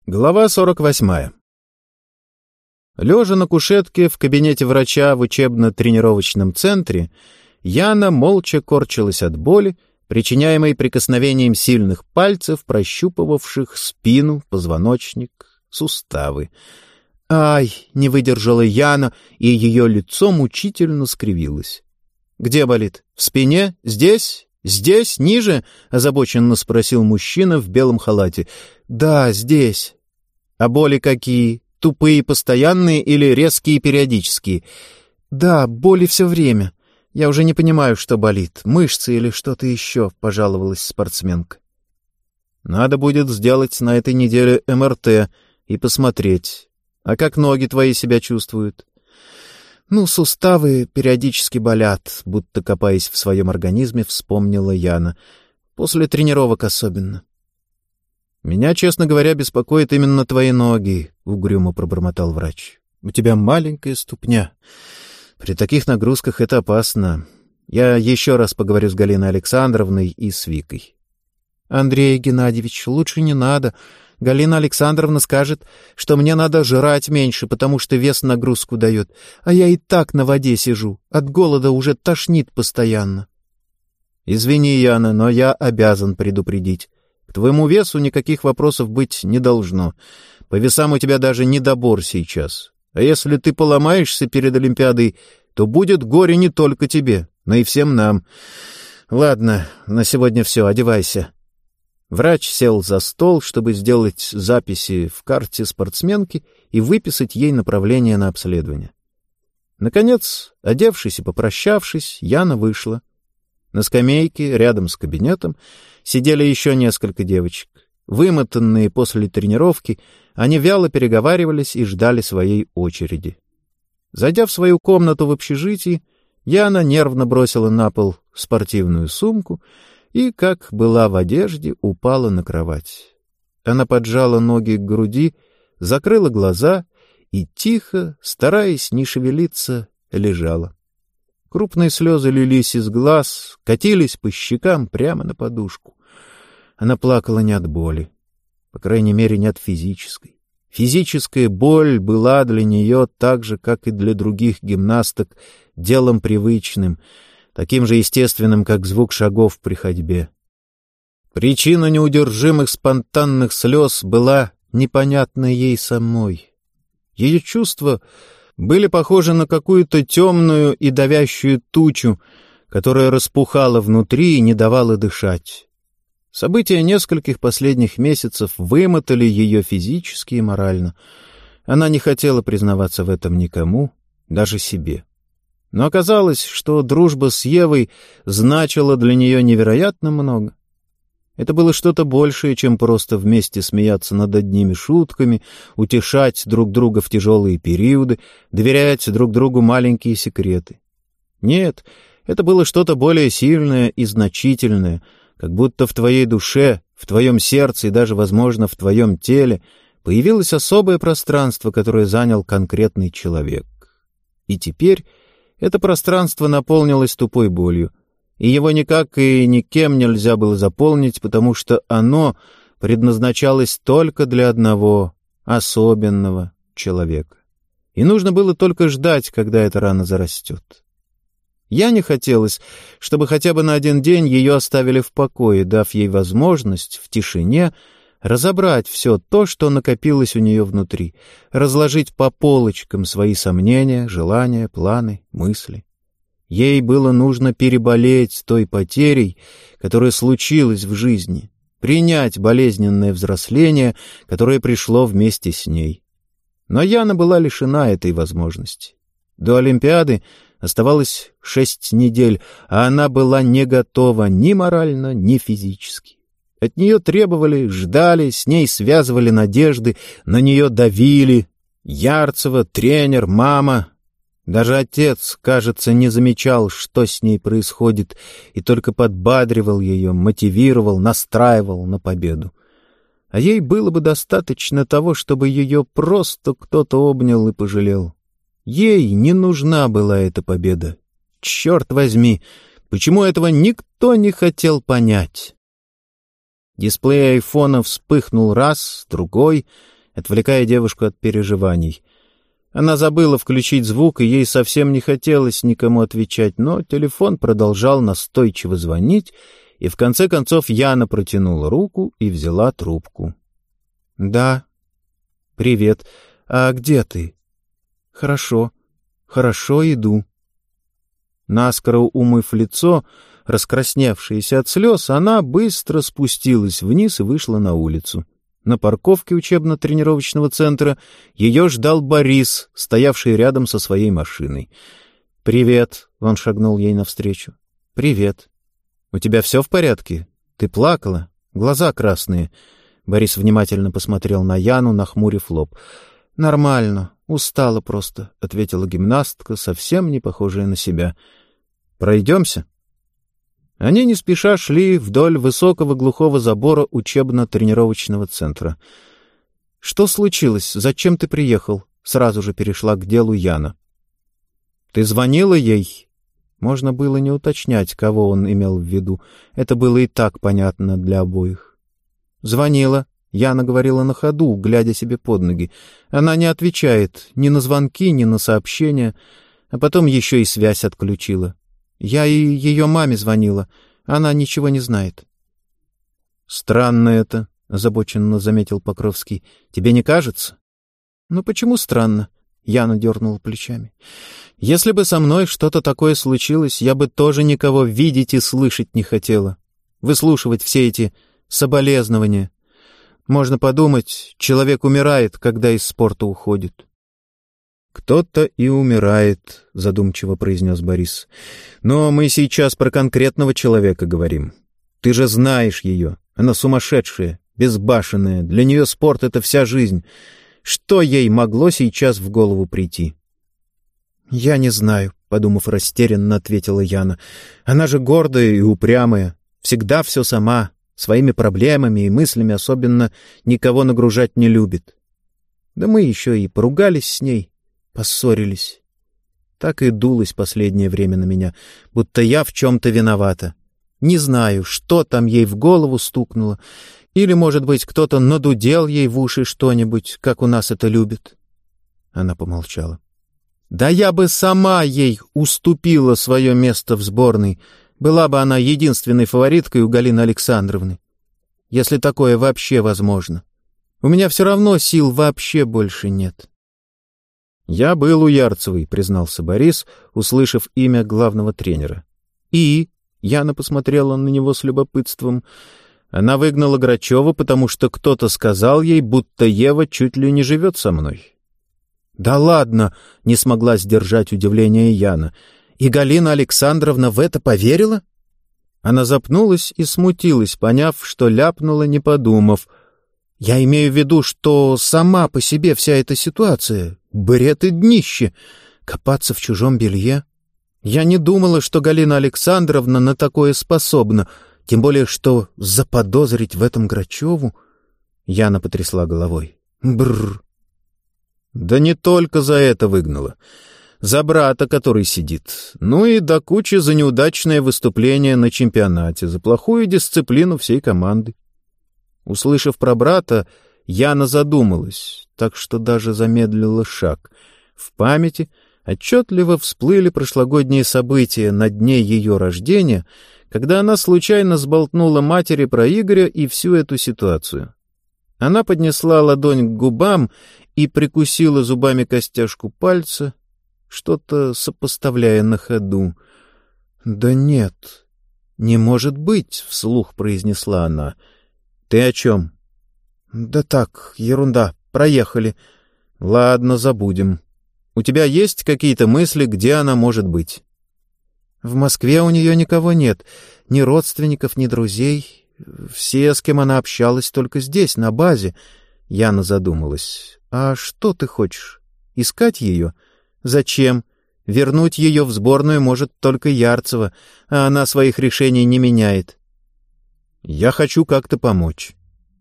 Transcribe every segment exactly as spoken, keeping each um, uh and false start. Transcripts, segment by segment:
Глава сорок восьмая. Лежа на кушетке в кабинете врача в учебно-тренировочном центре, Яна молча корчилась от боли, причиняемой прикосновением сильных пальцев, прощупывавших спину, позвоночник, суставы. «Ай!» — не выдержала Яна, и ее лицо мучительно скривилось. «Где болит? В спине? Здесь? Здесь? Ниже?» — озабоченно спросил мужчина в белом халате. «Да, здесь». «А боли какие? Тупые, постоянные или резкие, периодические?» «Да, боли все время. Я уже не понимаю, что болит. Мышцы или что-то еще», — пожаловалась спортсменка. «Надо будет сделать на этой неделе эм эр тэ и посмотреть. А как ноги твои себя чувствуют?» «Ну, суставы периодически болят», — будто копаясь в своем организме, вспомнила Яна. «После тренировок особенно». «Меня, честно говоря, беспокоит именно твои ноги», — угрюмо пробормотал врач. «У тебя маленькая ступня. При таких нагрузках это опасно. Я еще раз поговорю с Галиной Александровной и с Викой». «Андрей Геннадьевич, лучше не надо. Галина Александровна скажет, что мне надо жрать меньше, потому что вес нагрузку дает. А я и так на воде сижу. От голода уже тошнит постоянно». «Извини, Яна, но я обязан предупредить. К твоему весу никаких вопросов быть не должно. По весам у тебя даже недобор сейчас. А если ты поломаешься перед Олимпиадой, то будет горе не только тебе, но и всем нам. Ладно, на сегодня все, одевайся». Врач сел за стол, чтобы сделать записи в карте спортсменки и выписать ей направление на обследование. Наконец, одевшись и попрощавшись, Яна вышла. На скамейке рядом с кабинетом сидели еще несколько девочек. Вымотанные после тренировки, они вяло переговаривались и ждали своей очереди. Зайдя в свою комнату в общежитии, Яна нервно бросила на пол спортивную сумку и, как была в одежде, упала на кровать. Она поджала ноги к груди, закрыла глаза и тихо, стараясь не шевелиться, лежала. Крупные слезы лились из глаз, катились по щекам прямо на подушку. Она плакала не от боли, по крайней мере, не от физической. Физическая боль была для нее так же, как и для других гимнасток, делом привычным, таким же естественным, как звук шагов при ходьбе. Причина неудержимых спонтанных слез была непонятна ей самой. Ее чувства были похожи на какую-то темную и давящую тучу, которая распухала внутри и не давала дышать. События нескольких последних месяцев вымотали ее физически и морально. Она не хотела признаваться в этом никому, даже себе. Но оказалось, что дружба с Евой значила для нее невероятно много. Это было что-то большее, чем просто вместе смеяться над одними шутками, утешать друг друга в тяжелые периоды, доверять друг другу маленькие секреты. Нет, это было что-то более сильное и значительное, как будто в твоей душе, в твоем сердце и даже, возможно, в твоем теле появилось особое пространство, которое занял конкретный человек. И теперь это пространство наполнилось тупой болью, и его никак и никем нельзя было заполнить, потому что оно предназначалось только для одного особенного человека. И нужно было только ждать, когда эта рана зарастет. Яне хотелось, чтобы хотя бы на один день ее оставили в покое, дав ей возможность в тишине разобрать все то, что накопилось у нее внутри, разложить по полочкам свои сомнения, желания, планы, мысли. Ей было нужно переболеть той потерей, которая случилась в жизни, принять болезненное взросление, которое пришло вместе с ней. Но Яна была лишена этой возможности. До Олимпиады оставалось шесть недель, а она была не готова ни морально, ни физически. От нее требовали, ждали, с ней связывали надежды, на нее давили. Ярцева, тренер, мама. Даже отец, кажется, не замечал, что с ней происходит, и только подбадривал ее, мотивировал, настраивал на победу. А ей было бы достаточно того, чтобы ее просто кто-то обнял и пожалел. Ей не нужна была эта победа. Черт возьми, почему этого никто не хотел понять? Дисплей айфона вспыхнул раз, другой, отвлекая девушку от переживаний. Она забыла включить звук, и ей совсем не хотелось никому отвечать, но телефон продолжал настойчиво звонить, и в конце концов Яна протянула руку и взяла трубку. — Да. — Привет. А где ты? — Хорошо. Хорошо, иду. Наскоро умыв лицо, раскрасневшаяся от слез, она быстро спустилась вниз и вышла на улицу. На парковке учебно-тренировочного центра ее ждал Борис, стоявший рядом со своей машиной. «Привет», — он шагнул ей навстречу. «Привет. У тебя все в порядке? Ты плакала? Глаза красные». Борис внимательно посмотрел на Яну, нахмурив лоб. «Нормально. Устала просто», — ответила гимнастка, совсем не похожая на себя. «Пройдемся?» Они не спеша шли вдоль высокого глухого забора учебно-тренировочного центра. «Что случилось? Зачем ты приехал?» — сразу же перешла к делу Яна. «Ты звонила ей?» Можно было не уточнять, кого он имел в виду. Это было и так понятно для обоих. «Звонила», — Яна говорила на ходу, глядя себе под ноги. «Она не отвечает ни на звонки, ни на сообщения, а потом еще и связь отключила. Я и ее маме звонила. Она ничего не знает». «Странно это», — озабоченно заметил Покровский. «Тебе не кажется?» «Ну почему странно?» — Яна дернула плечами. «Если бы со мной что-то такое случилось, я бы тоже никого видеть и слышать не хотела. Выслушивать все эти соболезнования. Можно подумать, человек умирает, когда из спорта уходит». «Кто-то и умирает», — задумчиво произнес Борис. «Но мы сейчас про конкретного человека говорим. Ты же знаешь ее. Она сумасшедшая, безбашенная. Для нее спорт — это вся жизнь. Что ей могло сейчас в голову прийти?» «Я не знаю», — подумав растерянно, ответила Яна. «Она же гордая и упрямая. Всегда все сама, своими проблемами и мыслями особенно никого нагружать не любит. Да мы еще и поругались с ней. Поссорились. Так и дулась последнее время на меня, будто я в чем-то виновата. Не знаю, что там ей в голову стукнуло. Или, может быть, кто-то надудел ей в уши что-нибудь, как у нас это любят». Она помолчала. «Да я бы сама ей уступила свое место в сборной. Была бы она единственной фавориткой у Галины Александровны. Если такое вообще возможно. У меня все равно сил вообще больше нет». «Я был у Ярцевой», — признался Борис, услышав имя главного тренера. «И?» — Яна посмотрела на него с любопытством. «Она выгнала Грачева, потому что кто-то сказал ей, будто Ева чуть ли не живет со мной». «Да ладно!» — не смогла сдержать удивление Яна. «И Галина Александровна в это поверила?» Она запнулась и смутилась, поняв, что ляпнула, не подумав. «Я имею в виду, что сама по себе вся эта ситуация — бред и днище. Копаться в чужом белье. Я не думала, что Галина Александровна на такое способна, тем более, что заподозрить в этом Грачеву...» Яна потрясла головой. «Бррр». «Да не только за это выгнала. За брата, который сидит. Ну и до кучи за неудачное выступление на чемпионате, за плохую дисциплину всей команды». Услышав про брата, Яна задумалась, так что даже замедлила шаг. В памяти отчетливо всплыли прошлогодние события на дне ее рождения, когда она случайно сболтнула матери про Игоря и всю эту ситуацию. Она поднесла ладонь к губам и прикусила зубами костяшку пальца, что-то сопоставляя на ходу. «Да нет, не может быть», — вслух произнесла она. «Ты о чем?» «Да так, ерунда, проехали». «Ладно, забудем. У тебя есть какие-то мысли, где она может быть?» «В Москве у нее никого нет, ни родственников, ни друзей. Все, с кем она общалась, только здесь, на базе». Яна задумалась. «А что ты хочешь? Искать ее? Зачем? Вернуть ее в сборную может только Ярцева, а она своих решений не меняет». «Я хочу как-то помочь».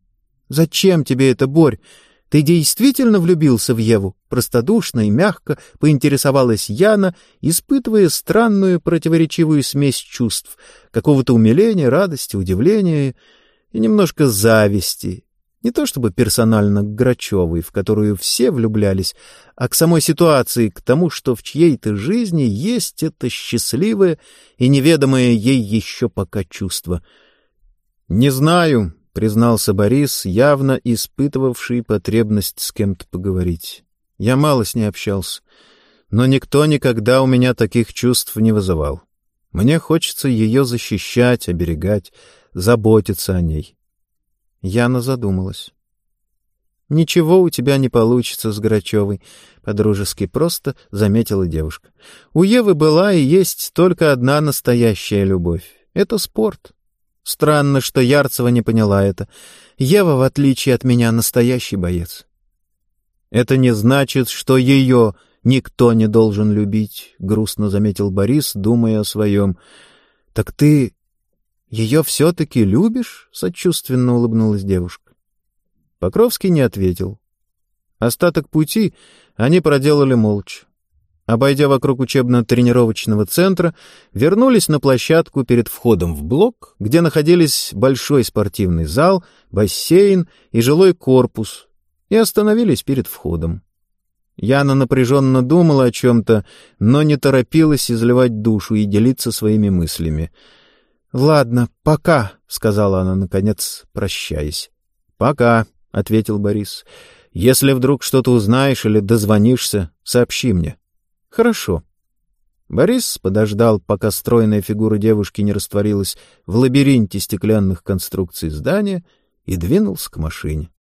«Зачем тебе это, Борь? Ты действительно влюбился в Еву?» Простодушно и мягко поинтересовалась Яна, испытывая странную противоречивую смесь чувств, какого-то умиления, радости, удивления и немножко зависти. Не то чтобы персонально к Грачевой, в которую все влюблялись, а к самой ситуации, к тому, что в чьей-то жизни есть это счастливое и неведомое ей еще пока чувство. «Не знаю», — признался Борис, явно испытывавший потребность с кем-то поговорить. «Я мало с ней общался, но никто никогда у меня таких чувств не вызывал. Мне хочется ее защищать, оберегать, заботиться о ней». Яна задумалась. «Ничего у тебя не получится с Грачевой», — подружески просто заметила девушка. «У Евы была и есть только одна настоящая любовь. Это спорт. Странно, что Ярцева не поняла это. Ева, в отличие от меня, настоящий боец». «Это не значит, что ее никто не должен любить», — грустно заметил Борис, думая о своем. «Так ты ее все-таки любишь?» — сочувственно улыбнулась девушка. Покровский не ответил. Остаток пути они проделали молча. Обойдя вокруг учебно-тренировочного центра, вернулись на площадку перед входом в блок, где находились большой спортивный зал, бассейн и жилой корпус, и остановились перед входом. Яна напряженно думала о чем-то, но не торопилась изливать душу и делиться своими мыслями. «Ладно, пока», — сказала она, наконец, прощаясь. «Пока», — ответил Борис. «Если вдруг что-то узнаешь или дозвонишься, сообщи мне». «Хорошо». Борис подождал, пока стройная фигура девушки не растворилась в лабиринте стеклянных конструкций здания, и двинулся к машине.